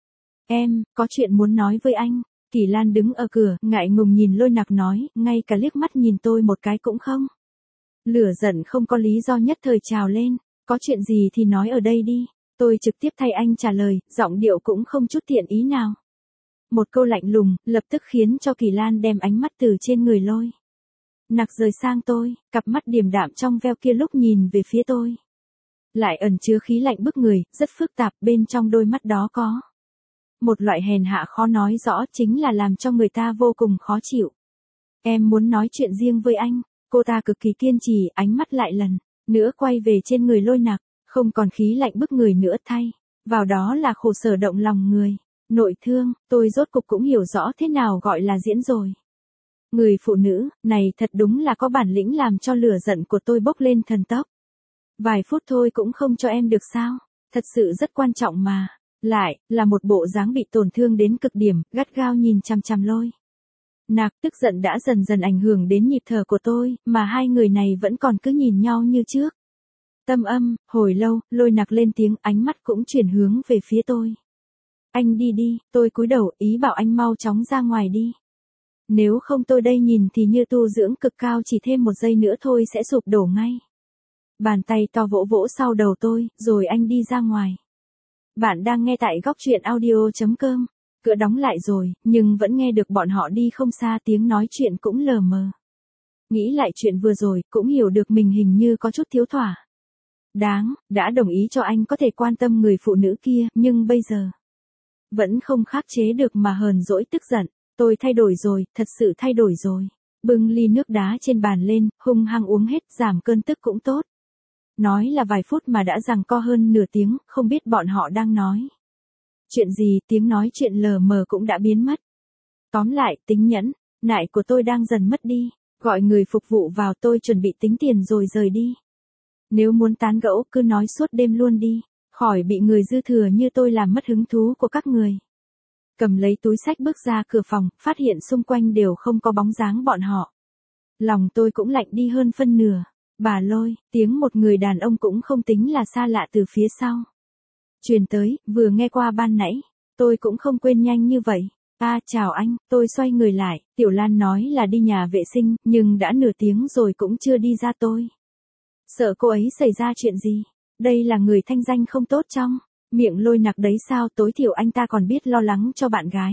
Em, có chuyện muốn nói với anh. Kỳ Lan đứng ở cửa, ngại ngùng nhìn Lôi Nặc nói, ngay cả liếc mắt nhìn tôi một cái cũng không. Lửa giận không có lý do nhất thời trào lên, có chuyện gì thì nói ở đây đi. Tôi trực tiếp thay anh trả lời, giọng điệu cũng không chút thiện ý nào. Một câu lạnh lùng, lập tức khiến cho Kỳ Lan đem ánh mắt từ trên người Lôi Nặc rời sang tôi, cặp mắt điềm đạm trong veo kia lúc nhìn về phía tôi lại ẩn chứa khí lạnh bức người, rất phức tạp, bên trong đôi mắt đó có một loại hèn hạ khó nói rõ, chính là làm cho người ta vô cùng khó chịu. Em muốn nói chuyện riêng với anh. Cô ta cực kỳ kiên trì, ánh mắt lại lần nữa quay về trên người Lôi Nặc, không còn khí lạnh bức người nữa, thay vào đó là khổ sở động lòng người, nội thương. Tôi rốt cục cũng hiểu rõ thế nào gọi là diễn rồi. Người phụ nữ này thật đúng là có bản lĩnh làm cho lửa giận của tôi bốc lên thần tốc. Vài phút thôi cũng không cho em được sao? Thật sự rất quan trọng mà. Lại, là một bộ dáng bị tổn thương đến cực điểm, gắt gao nhìn chằm chằm Lôi Nặc. Tức giận đã dần dần ảnh hưởng đến nhịp thở của tôi, mà hai người này vẫn còn cứ nhìn nhau như trước. Tâm âm, hồi lâu, Lôi Nặc lên tiếng, ánh mắt cũng chuyển hướng về phía tôi. Anh đi đi. Tôi cúi đầu, ý bảo anh mau chóng ra ngoài đi. Nếu không tôi đây nhìn thì như tu dưỡng cực cao, chỉ thêm một giây nữa thôi sẽ sụp đổ ngay. Bàn tay to vỗ vỗ sau đầu tôi, rồi anh đi ra ngoài. Bạn đang nghe tại góc truyện audio chấm com. Cửa đóng lại rồi, nhưng vẫn nghe được bọn họ đi không xa, tiếng nói chuyện cũng lờ mờ. Nghĩ lại chuyện vừa rồi, cũng hiểu được mình hình như có chút thiếu thỏa đáng, đã đồng ý cho anh có thể quan tâm người phụ nữ kia, nhưng bây giờ vẫn không khắc chế được mà hờn dỗi tức giận. Tôi thay đổi rồi, thật sự thay đổi rồi. Bưng ly nước đá trên bàn lên, hung hăng uống hết, giảm cơn tức cũng tốt. Nói là vài phút mà đã giằng co hơn nửa tiếng, không biết bọn họ đang nói chuyện gì, tiếng nói chuyện lờ mờ cũng đã biến mất. Tóm lại, tính nhẫn nại của tôi đang dần mất đi. Gọi người phục vụ vào, tôi chuẩn bị tính tiền rồi rời đi. Nếu muốn tán gẫu, cứ nói suốt đêm luôn đi, khỏi bị người dư thừa như tôi làm mất hứng thú của các người. Cầm lấy túi xách bước ra cửa phòng, phát hiện xung quanh đều không có bóng dáng bọn họ. Lòng tôi cũng lạnh đi hơn phân nửa. Bà Lôi, tiếng một người đàn ông cũng không tính là xa lạ từ phía sau truyền tới, vừa nghe qua ban nãy. Tôi cũng không quên nhanh như vậy. À, chào anh. Tôi xoay người lại, Tiểu Lan nói là đi nhà vệ sinh, nhưng đã nửa tiếng rồi cũng chưa đi ra. Tôi sợ cô ấy xảy ra chuyện gì. Đây là người thanh danh không tốt trong miệng Lôi Nặc đấy sao, tối thiểu anh ta còn biết lo lắng cho bạn gái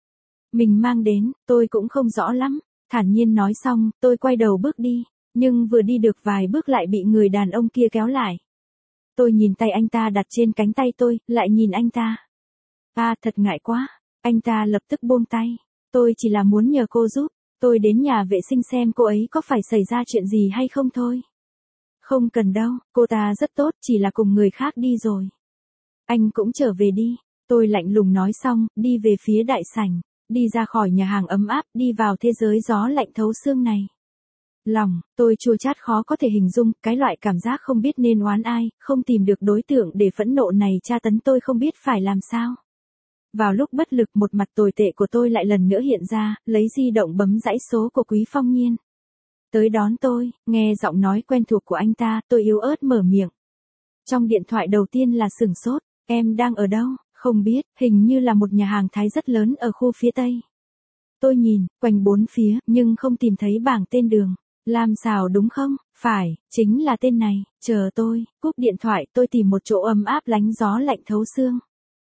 mình mang đến. Tôi cũng không rõ lắm. Thản nhiên nói xong, tôi quay đầu bước đi, nhưng vừa đi được vài bước lại bị người đàn ông kia kéo lại. Tôi nhìn tay anh ta đặt trên cánh tay tôi, lại nhìn anh ta. À thật ngại quá. Anh ta lập tức buông tay. Tôi chỉ là muốn nhờ cô giúp. Tôi đến nhà vệ sinh xem cô ấy có phải xảy ra chuyện gì hay không thôi. Không cần đâu, cô ta rất tốt, chỉ là cùng người khác đi rồi. Anh cũng trở về đi. Tôi lạnh lùng nói xong, đi về phía đại sảnh, đi ra khỏi nhà hàng ấm áp, đi vào thế giới gió lạnh thấu xương này. Lòng, tôi chua chát khó có thể hình dung, cái loại cảm giác không biết nên oán ai, không tìm được đối tượng để phẫn nộ này tra tấn tôi không biết phải làm sao. Vào lúc bất lực một mặt tồi tệ của tôi lại lần nữa hiện ra, lấy di động bấm dãy số của Quý Phong Nhiên. Tới đón tôi, nghe giọng nói quen thuộc của anh ta, tôi yếu ớt mở miệng. Trong điện thoại đầu tiên là sửng sốt, em đang ở đâu, không biết, hình như là một nhà hàng Thái rất lớn ở khu phía Tây. Tôi nhìn, quanh bốn phía, nhưng không tìm thấy bảng tên đường. Lam Xào đúng không? Phải, chính là tên này, chờ tôi, cúp điện thoại tôi tìm một chỗ ấm áp lánh gió lạnh thấu xương.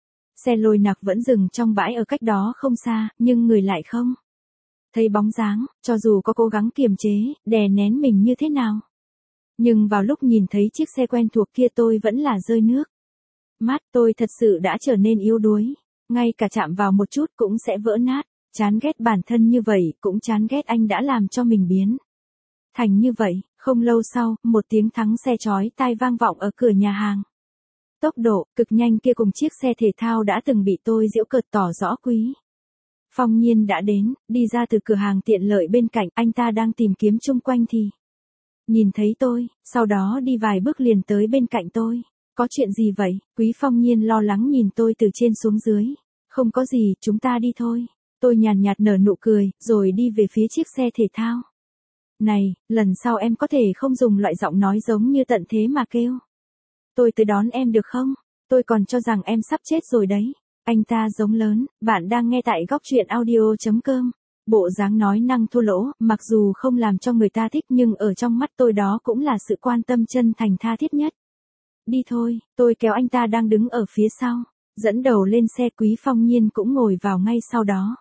Xe lôi nặc vẫn dừng trong bãi ở cách đó không xa, nhưng người lại không thấy bóng dáng, cho dù có cố gắng kiềm chế, đè nén mình như thế nào. Nhưng vào lúc nhìn thấy chiếc xe quen thuộc kia tôi vẫn là rơi nước. Mắt tôi thật sự đã trở nên yếu đuối, ngay cả chạm vào một chút cũng sẽ vỡ nát, chán ghét bản thân như vậy, cũng chán ghét anh đã làm cho mình biến thành như vậy. Không lâu sau, một tiếng thắng xe chói tai vang vọng ở cửa nhà hàng. Tốc độ cực nhanh kia cùng chiếc xe thể thao đã từng bị tôi giễu cợt tỏ rõ Quý Phong Nhiên đã đến, đi ra từ cửa hàng tiện lợi bên cạnh, anh ta đang tìm kiếm chung quanh thì nhìn thấy tôi, sau đó đi vài bước liền tới bên cạnh tôi. Có chuyện gì vậy? Quý Phong Nhiên lo lắng nhìn tôi từ trên xuống dưới. Không có gì, chúng ta đi thôi. Tôi nhàn nhạt nở nụ cười, rồi đi về phía chiếc xe thể thao. Này, lần sau em có thể không dùng loại giọng nói giống như tận thế mà kêu. Tôi tới đón em được không? Tôi còn cho rằng em sắp chết rồi đấy. Anh ta giống lớn, bạn đang nghe tại góc truyện audio.com. Bộ dáng nói năng thô lỗ, mặc dù không làm cho người ta thích nhưng ở trong mắt tôi đó cũng là sự quan tâm chân thành tha thiết nhất. Đi thôi, tôi kéo anh ta đang đứng ở phía sau, dẫn đầu lên xe. Quý Phong Nhiên cũng ngồi vào ngay sau đó.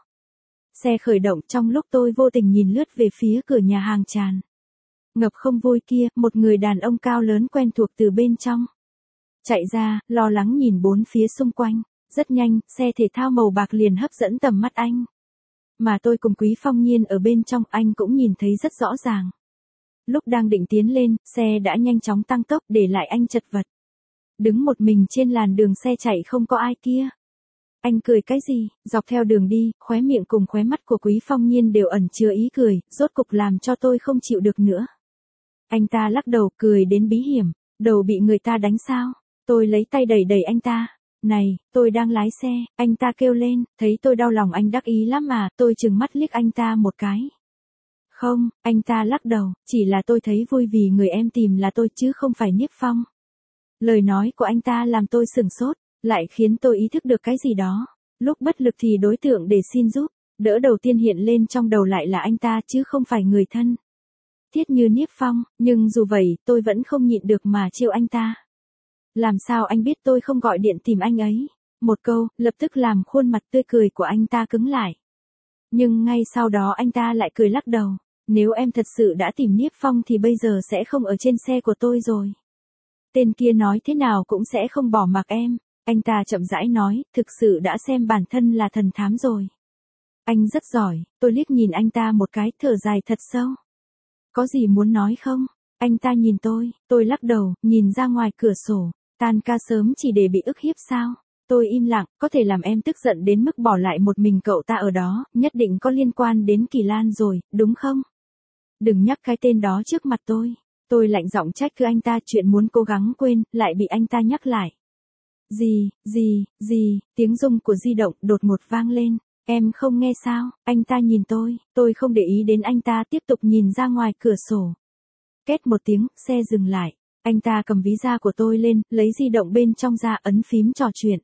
Xe khởi động trong lúc tôi vô tình nhìn lướt về phía cửa nhà hàng tràn ngập không vui kia, một người đàn ông cao lớn quen thuộc từ bên trong chạy ra, lo lắng nhìn bốn phía xung quanh. Rất nhanh, xe thể thao màu bạc liền hấp dẫn tầm mắt anh. Mà tôi cùng Quý Phong Nhiên ở bên trong, anh cũng nhìn thấy rất rõ ràng. Lúc đang định tiến lên, xe đã nhanh chóng tăng tốc để lại anh chật vật. Đứng một mình trên làn đường xe chạy không có ai kia. Anh cười cái gì? Dọc theo đường đi, khóe miệng cùng khóe mắt của Quý Phong Nhiên đều ẩn chứa ý cười, rốt cục làm cho tôi không chịu được nữa. Anh ta lắc đầu, cười đến bí hiểm, đầu bị người ta đánh sao? Tôi lấy tay đẩy đẩy anh ta. Này, tôi đang lái xe, anh ta kêu lên, thấy tôi đau lòng anh đắc ý lắm mà, tôi trừng mắt liếc anh ta một cái. Không, anh ta lắc đầu, chỉ là tôi thấy vui vì người em tìm là tôi chứ không phải Nick Phong. Lời nói của anh ta làm tôi sửng sốt, lại khiến tôi ý thức được cái gì đó. Lúc bất lực thì đối tượng để xin giúp, đỡ đầu tiên hiện lên trong đầu lại là anh ta chứ không phải người thân thiết như Nick Phong, nhưng dù vậy, tôi vẫn không nhịn được mà trêu anh ta. Làm sao anh biết tôi không gọi điện tìm anh ấy? Một câu, lập tức làm khuôn mặt tươi cười của anh ta cứng lại. Nhưng ngay sau đó anh ta lại cười lắc đầu. Nếu em thật sự đã tìm Nick Phong thì bây giờ sẽ không ở trên xe của tôi rồi. Tên kia nói thế nào cũng sẽ không bỏ mặc em. Anh ta chậm rãi nói, thực sự đã xem bản thân là thần thám rồi. Anh rất giỏi, tôi liếc nhìn anh ta một cái, thở dài thật sâu. Có gì muốn nói không? Anh ta nhìn tôi, tôi lắc đầu, nhìn ra ngoài cửa sổ. Tan ca sớm chỉ để bị ức hiếp sao? Tôi im lặng, có thể làm em tức giận đến mức bỏ lại một mình cậu ta ở đó, nhất định có liên quan đến Kỳ Lan rồi, đúng không? Đừng nhắc cái tên đó trước mặt tôi. Tôi lạnh giọng trách cứ anh ta, chuyện muốn cố gắng quên, lại bị anh ta nhắc lại. Gì, gì, gì, tiếng rung của di động đột ngột vang lên. Em không nghe sao? Anh ta nhìn tôi, tôi không để ý đến anh ta, tiếp tục nhìn ra ngoài cửa sổ. Két một tiếng, xe dừng lại. Anh ta cầm ví da của tôi lên, lấy di động bên trong ra, ấn phím trò chuyện.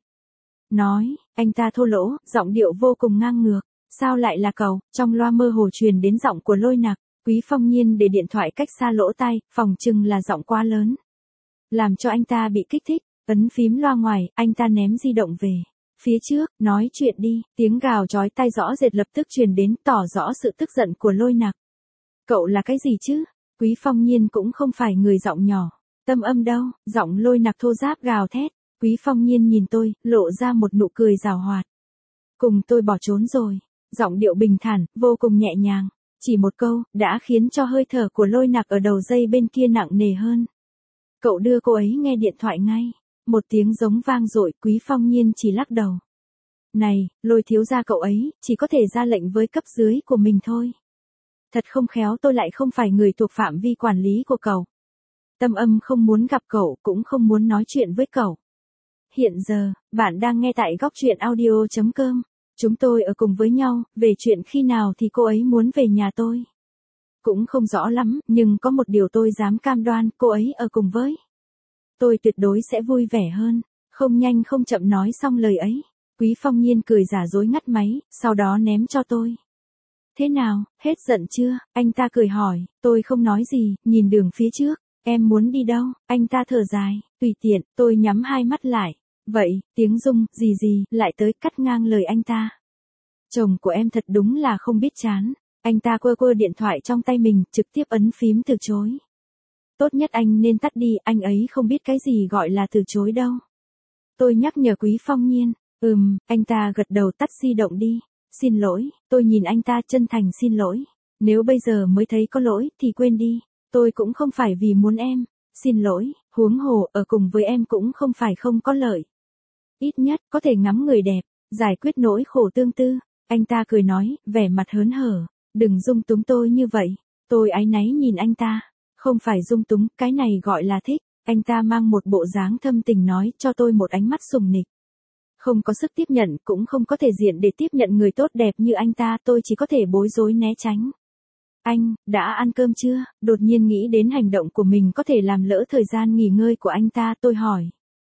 Nói, anh ta thô lỗ, giọng điệu vô cùng ngang ngược. Sao lại là cậu? Trong loa mơ hồ truyền đến giọng của Lôi Nặc. Quý Phong Nhiên để điện thoại cách xa lỗ tai, phòng chừng là giọng quá lớn, làm cho anh ta bị kích thích. Ấn phím loa ngoài, anh ta ném di động về phía trước, nói chuyện đi. Tiếng gào chói tai rõ rệt lập tức truyền đến, tỏ rõ sự tức giận của Lôi Nặc. Cậu là cái gì chứ? Quý Phong Nhiên cũng không phải người giọng nhỏ, tâm âm đâu. Giọng Lôi Nặc thô ráp gào thét. Quý Phong Nhiên nhìn tôi, lộ ra một nụ cười giảo hoạt. Cùng tôi bỏ trốn rồi. Giọng điệu bình thản, vô cùng nhẹ nhàng. Chỉ một câu, đã khiến cho hơi thở của Lôi Nặc ở đầu dây bên kia nặng nề hơn. Cậu đưa cô ấy nghe điện thoại ngay. Một tiếng giống vang dội, Quý Phong Nhiên chỉ lắc đầu. Này, Lôi thiếu gia cậu ấy, chỉ có thể ra lệnh với cấp dưới của mình thôi. Thật không khéo tôi lại không phải người thuộc phạm vi quản lý của cậu. Tâm Âm không muốn gặp cậu, cũng không muốn nói chuyện với cậu. Hiện giờ, bạn đang nghe tại góc truyện audio chấm com. Chúng tôi ở cùng với nhau, về chuyện khi nào thì cô ấy muốn về nhà tôi. Cũng không rõ lắm, nhưng có một điều tôi dám cam đoan, cô ấy ở cùng với tôi tuyệt đối sẽ vui vẻ hơn. Không nhanh không chậm nói xong lời ấy. Quý Phong Nhiên cười giả dối ngắt máy, sau đó ném cho tôi. Thế nào, hết giận chưa? Anh ta cười hỏi, tôi không nói gì, nhìn đường phía trước. Em muốn đi đâu? Anh ta thở dài, tùy tiện, tôi nhắm hai mắt lại. Vậy, tiếng rung, gì gì, lại tới cắt ngang lời anh ta. Chồng của em thật đúng là không biết chán. Anh ta quơ quơ điện thoại trong tay mình, trực tiếp ấn phím từ chối. Tốt nhất anh nên tắt đi, anh ấy không biết cái gì gọi là từ chối đâu. Tôi nhắc nhở Quý Phong Nhiên, ừm, anh ta gật đầu tắt di động đi. Xin lỗi, tôi nhìn anh ta chân thành xin lỗi. Nếu bây giờ mới thấy có lỗi thì quên đi. Tôi cũng không phải vì muốn em. Xin lỗi, huống hồ ở cùng với em cũng không phải không có lợi. Ít nhất có thể ngắm người đẹp, giải quyết nỗi khổ tương tư. Anh ta cười nói, vẻ mặt hớn hở. Đừng dung túng tôi như vậy. Tôi áy náy nhìn anh ta. Không phải dung túng, cái này gọi là thích. Anh ta mang một bộ dáng thâm tình nói cho tôi một ánh mắt sùng nịch. Không có sức tiếp nhận, cũng không có thể diện để tiếp nhận người tốt đẹp như anh ta, tôi chỉ có thể bối rối né tránh. Anh, đã ăn cơm chưa? Đột nhiên nghĩ đến hành động của mình có thể làm lỡ thời gian nghỉ ngơi của anh ta, tôi hỏi.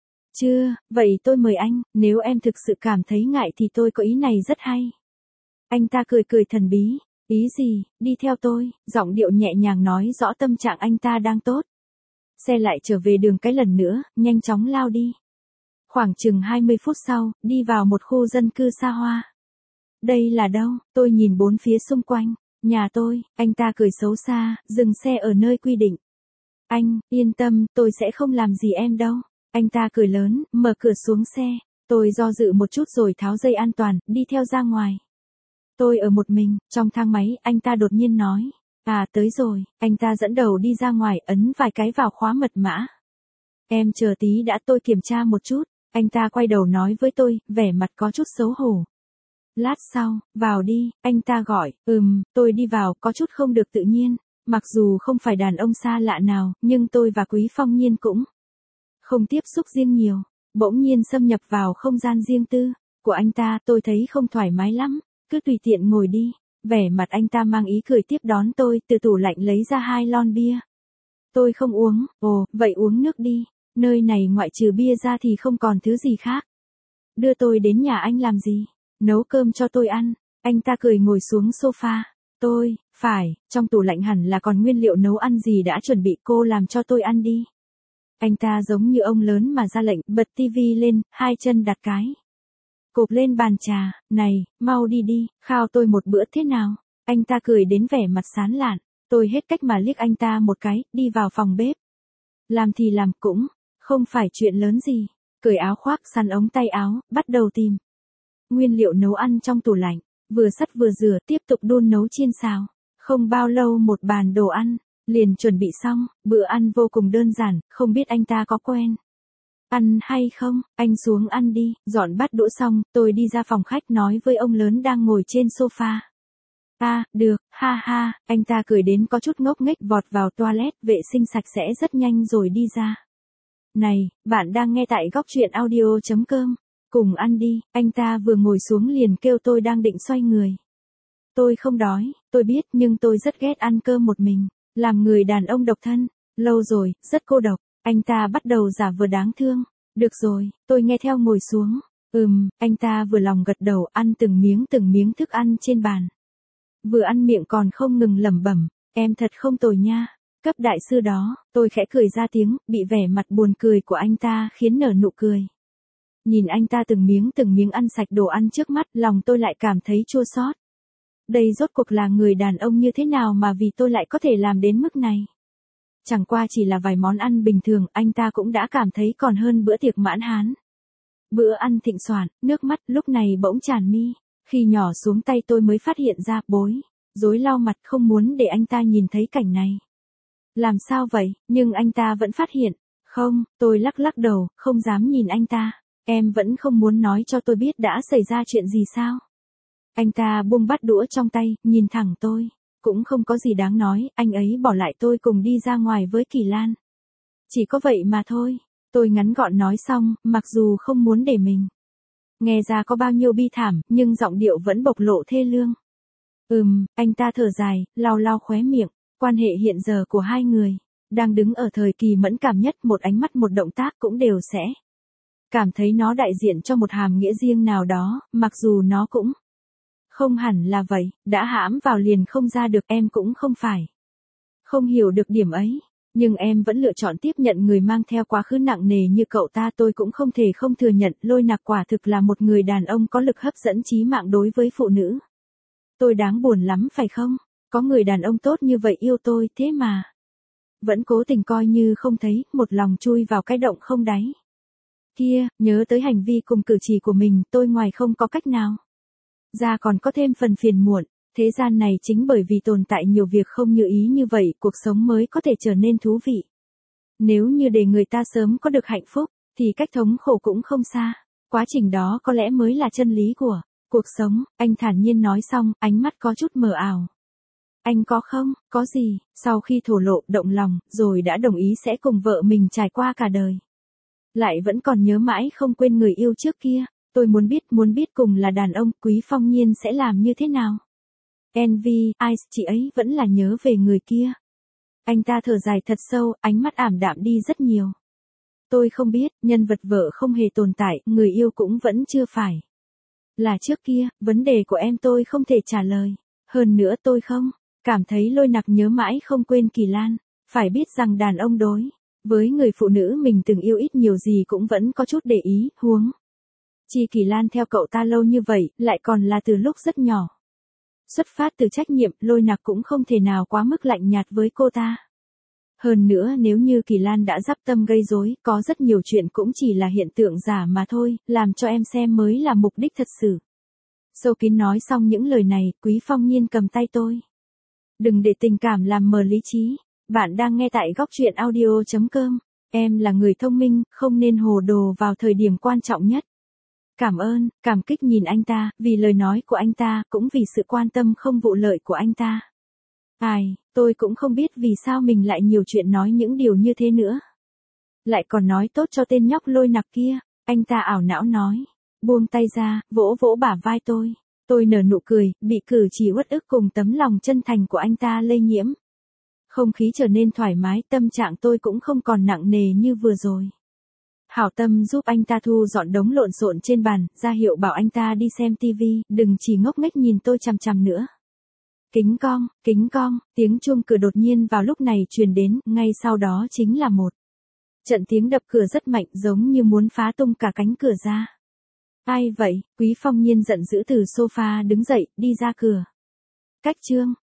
Chưa, vậy tôi mời anh, nếu em thực sự cảm thấy ngại thì tôi có ý này rất hay. Anh ta cười cười thần bí, ý gì, đi theo tôi, giọng điệu nhẹ nhàng nói rõ tâm trạng anh ta đang tốt. Xe lại trở về đường cái lần nữa, nhanh chóng lao đi. Khoảng chừng hai mươi phút sau, đi vào một khu dân cư xa hoa. Đây là đâu? Tôi nhìn bốn phía xung quanh. Nhà tôi, anh ta cười xấu xa, dừng xe ở nơi quy định. Anh, yên tâm, tôi sẽ không làm gì em đâu. Anh ta cười lớn, mở cửa xuống xe. Tôi do dự một chút rồi tháo dây an toàn, đi theo ra ngoài. Tôi ở một mình, trong thang máy, anh ta đột nhiên nói. À, tới rồi, anh ta dẫn đầu đi ra ngoài, ấn vài cái vào khóa mật mã. Em chờ tí đã, tôi kiểm tra một chút. Anh ta quay đầu nói với tôi, vẻ mặt có chút xấu hổ. Lát sau, vào đi, anh ta gọi, ừm, tôi đi vào, có chút không được tự nhiên. Mặc dù không phải đàn ông xa lạ nào, nhưng tôi và Quý Phong Nhiên cũng không tiếp xúc riêng nhiều. Bỗng nhiên xâm nhập vào không gian riêng tư của anh ta, tôi thấy không thoải mái lắm, cứ tùy tiện ngồi đi. Vẻ mặt anh ta mang ý cười tiếp đón tôi, từ tủ lạnh lấy ra hai lon bia. Tôi không uống, ồ, vậy uống nước đi. Nơi này ngoại trừ bia ra thì không còn thứ gì khác. Đưa tôi đến nhà anh làm gì? Nấu cơm cho tôi ăn. Anh ta cười ngồi xuống sofa. Tôi, phải, trong tủ lạnh hẳn là còn nguyên liệu nấu ăn gì đã chuẩn bị, cô làm cho tôi ăn đi. Anh ta giống như ông lớn mà ra lệnh, bật tivi lên, hai chân đặt cái cộp lên bàn trà, này, mau đi đi, khao tôi một bữa thế nào? Anh ta cười đến vẻ mặt sán lạn. Tôi hết cách mà liếc anh ta một cái, đi vào phòng bếp. Làm thì làm, cũng không phải chuyện lớn gì. Cởi áo khoác, sắn ống tay áo, bắt đầu tìm nguyên liệu nấu ăn trong tủ lạnh. Vừa sắt vừa rửa, tiếp tục đun nấu chiên xào. Không bao lâu một bàn đồ ăn liền chuẩn bị xong. Bữa ăn vô cùng đơn giản, không biết anh ta có quen ăn hay không. Anh xuống ăn đi. Dọn bát đũa xong, tôi đi ra phòng khách nói với ông lớn đang ngồi trên sofa. À, được, ha ha. Anh ta cười đến có chút ngốc nghếch, vọt vào toilet, vệ sinh sạch sẽ rất nhanh rồi đi ra. Này, bạn đang nghe tại góc truyện audio chấm com. Cùng ăn đi. Anh ta vừa ngồi xuống liền kêu tôi đang định xoay người. Tôi không đói, tôi biết, nhưng tôi rất ghét ăn cơm một mình. Làm người đàn ông độc thân, lâu rồi, rất cô độc. Anh ta bắt đầu giả vờ đáng thương. Được rồi, tôi nghe theo ngồi xuống. Ừm, anh ta vừa lòng gật đầu, ăn từng miếng từng miếng thức ăn trên bàn. Vừa ăn miệng còn không ngừng lẩm bẩm, em thật không tồi nha. Cấp đại sư đó, tôi khẽ cười ra tiếng, bị vẻ mặt buồn cười của anh ta khiến nở nụ cười. Nhìn anh ta từng miếng từng miếng ăn sạch đồ ăn trước mắt, lòng tôi lại cảm thấy chua xót. Đây rốt cuộc là người đàn ông như thế nào mà vì tôi lại có thể làm đến mức này. Chẳng qua chỉ là vài món ăn bình thường, anh ta cũng đã cảm thấy còn hơn bữa tiệc mãn hán. Bữa ăn thịnh soạn, nước mắt lúc này bỗng tràn mi. Khi nhỏ xuống tay tôi mới phát hiện ra, bối rối lau mặt không muốn để anh ta nhìn thấy cảnh này. Làm sao vậy, nhưng anh ta vẫn phát hiện. Không, tôi lắc lắc đầu, không dám nhìn anh ta. Em vẫn không muốn nói cho tôi biết đã xảy ra chuyện gì sao. Anh ta buông bát đũa trong tay, nhìn thẳng tôi. Cũng không có gì đáng nói, anh ấy bỏ lại tôi cùng đi ra ngoài với Kỳ Lan. Chỉ có vậy mà thôi. Tôi ngắn gọn nói xong, mặc dù không muốn để mình nghe ra có bao nhiêu bi thảm, nhưng giọng điệu vẫn bộc lộ thê lương. Ừm, anh ta thở dài, lau lau khóe miệng. Quan hệ hiện giờ của hai người đang đứng ở thời kỳ mẫn cảm nhất, một ánh mắt một động tác cũng đều sẽ cảm thấy nó đại diện cho một hàm nghĩa riêng nào đó, mặc dù nó cũng không hẳn là vậy, đã hãm vào liền không ra được. Em cũng không phải không hiểu được điểm ấy, nhưng em vẫn lựa chọn tiếp nhận người mang theo quá khứ nặng nề như cậu ta. Tôi cũng không thể không thừa nhận, Lôi Nặc quả thực là một người đàn ông có lực hấp dẫn chí mạng đối với phụ nữ. Tôi đáng buồn lắm phải không? Có người đàn ông tốt như vậy yêu tôi, thế mà vẫn cố tình coi như không thấy, một lòng chui vào cái động không đáy kia. Nhớ tới hành vi cùng cử chỉ của mình, tôi ngoài không có cách nào ra còn có thêm phần phiền muộn. Thế gian này chính bởi vì tồn tại nhiều việc không như ý như vậy, cuộc sống mới có thể trở nên thú vị. Nếu như để người ta sớm có được hạnh phúc, thì cách thống khổ cũng không xa. Quá trình đó có lẽ mới là chân lý của cuộc sống. Anh thản nhiên nói xong, ánh mắt có chút mờ ảo. Anh có không, có gì, sau khi thổ lộ, động lòng, rồi đã đồng ý sẽ cùng vợ mình trải qua cả đời. Lại vẫn còn nhớ mãi không quên người yêu trước kia. Tôi muốn biết, muốn biết cùng là đàn ông, Quý Phong Nhiên sẽ làm như thế nào. Envy, Ice, chị ấy vẫn là nhớ về người kia. Anh ta thở dài thật sâu, ánh mắt ảm đạm đi rất nhiều. Tôi không biết, nhân vật vợ không hề tồn tại, người yêu cũng vẫn chưa phải là trước kia, vấn đề của em tôi không thể trả lời. Hơn nữa tôi không cảm thấy Lôi Nặc nhớ mãi không quên Kỳ Lan. Phải biết rằng đàn ông đối với người phụ nữ mình từng yêu ít nhiều gì cũng vẫn có chút để ý, huống chi Kỳ Lan theo cậu ta lâu như vậy, lại còn là từ lúc rất nhỏ. Xuất phát từ trách nhiệm, Lôi Nặc cũng không thể nào quá mức lạnh nhạt với cô ta. Hơn nữa nếu như Kỳ Lan đã dắp tâm gây rối, có rất nhiều chuyện cũng chỉ là hiện tượng giả mà thôi, làm cho em xem mới là mục đích thật sự. Sâu kín nói xong những lời này, Quý Phong Nhiên cầm tay tôi. Đừng để tình cảm làm mờ lý trí. Bạn đang nghe tại góc truyện audio chấm com. Em là người thông minh, không nên hồ đồ vào thời điểm quan trọng nhất. Cảm ơn, cảm kích nhìn anh ta, vì lời nói của anh ta, cũng vì sự quan tâm không vụ lợi của anh ta. Ai, tôi cũng không biết vì sao mình lại nhiều chuyện nói những điều như thế nữa. Lại còn nói tốt cho tên nhóc Lôi Nặc kia, anh ta ảo não nói. Buông tay ra, vỗ vỗ bả vai tôi. Tôi nở nụ cười, bị cử chỉ uất ức cùng tấm lòng chân thành của anh ta lây nhiễm. Không khí trở nên thoải mái, tâm trạng tôi cũng không còn nặng nề như vừa rồi. Hảo tâm giúp anh ta thu dọn đống lộn xộn trên bàn, ra hiệu bảo anh ta đi xem tivi, đừng chỉ ngốc nghếch nhìn tôi chằm chằm nữa. Kính cong, kính cong, tiếng chuông cửa đột nhiên vào lúc này truyền đến, ngay sau đó chính là một trận tiếng đập cửa rất mạnh, giống như muốn phá tung cả cánh cửa ra. Ai vậy? Quý Phong Nhiên giận dữ từ sofa đứng dậy, đi ra cửa. Cách chương.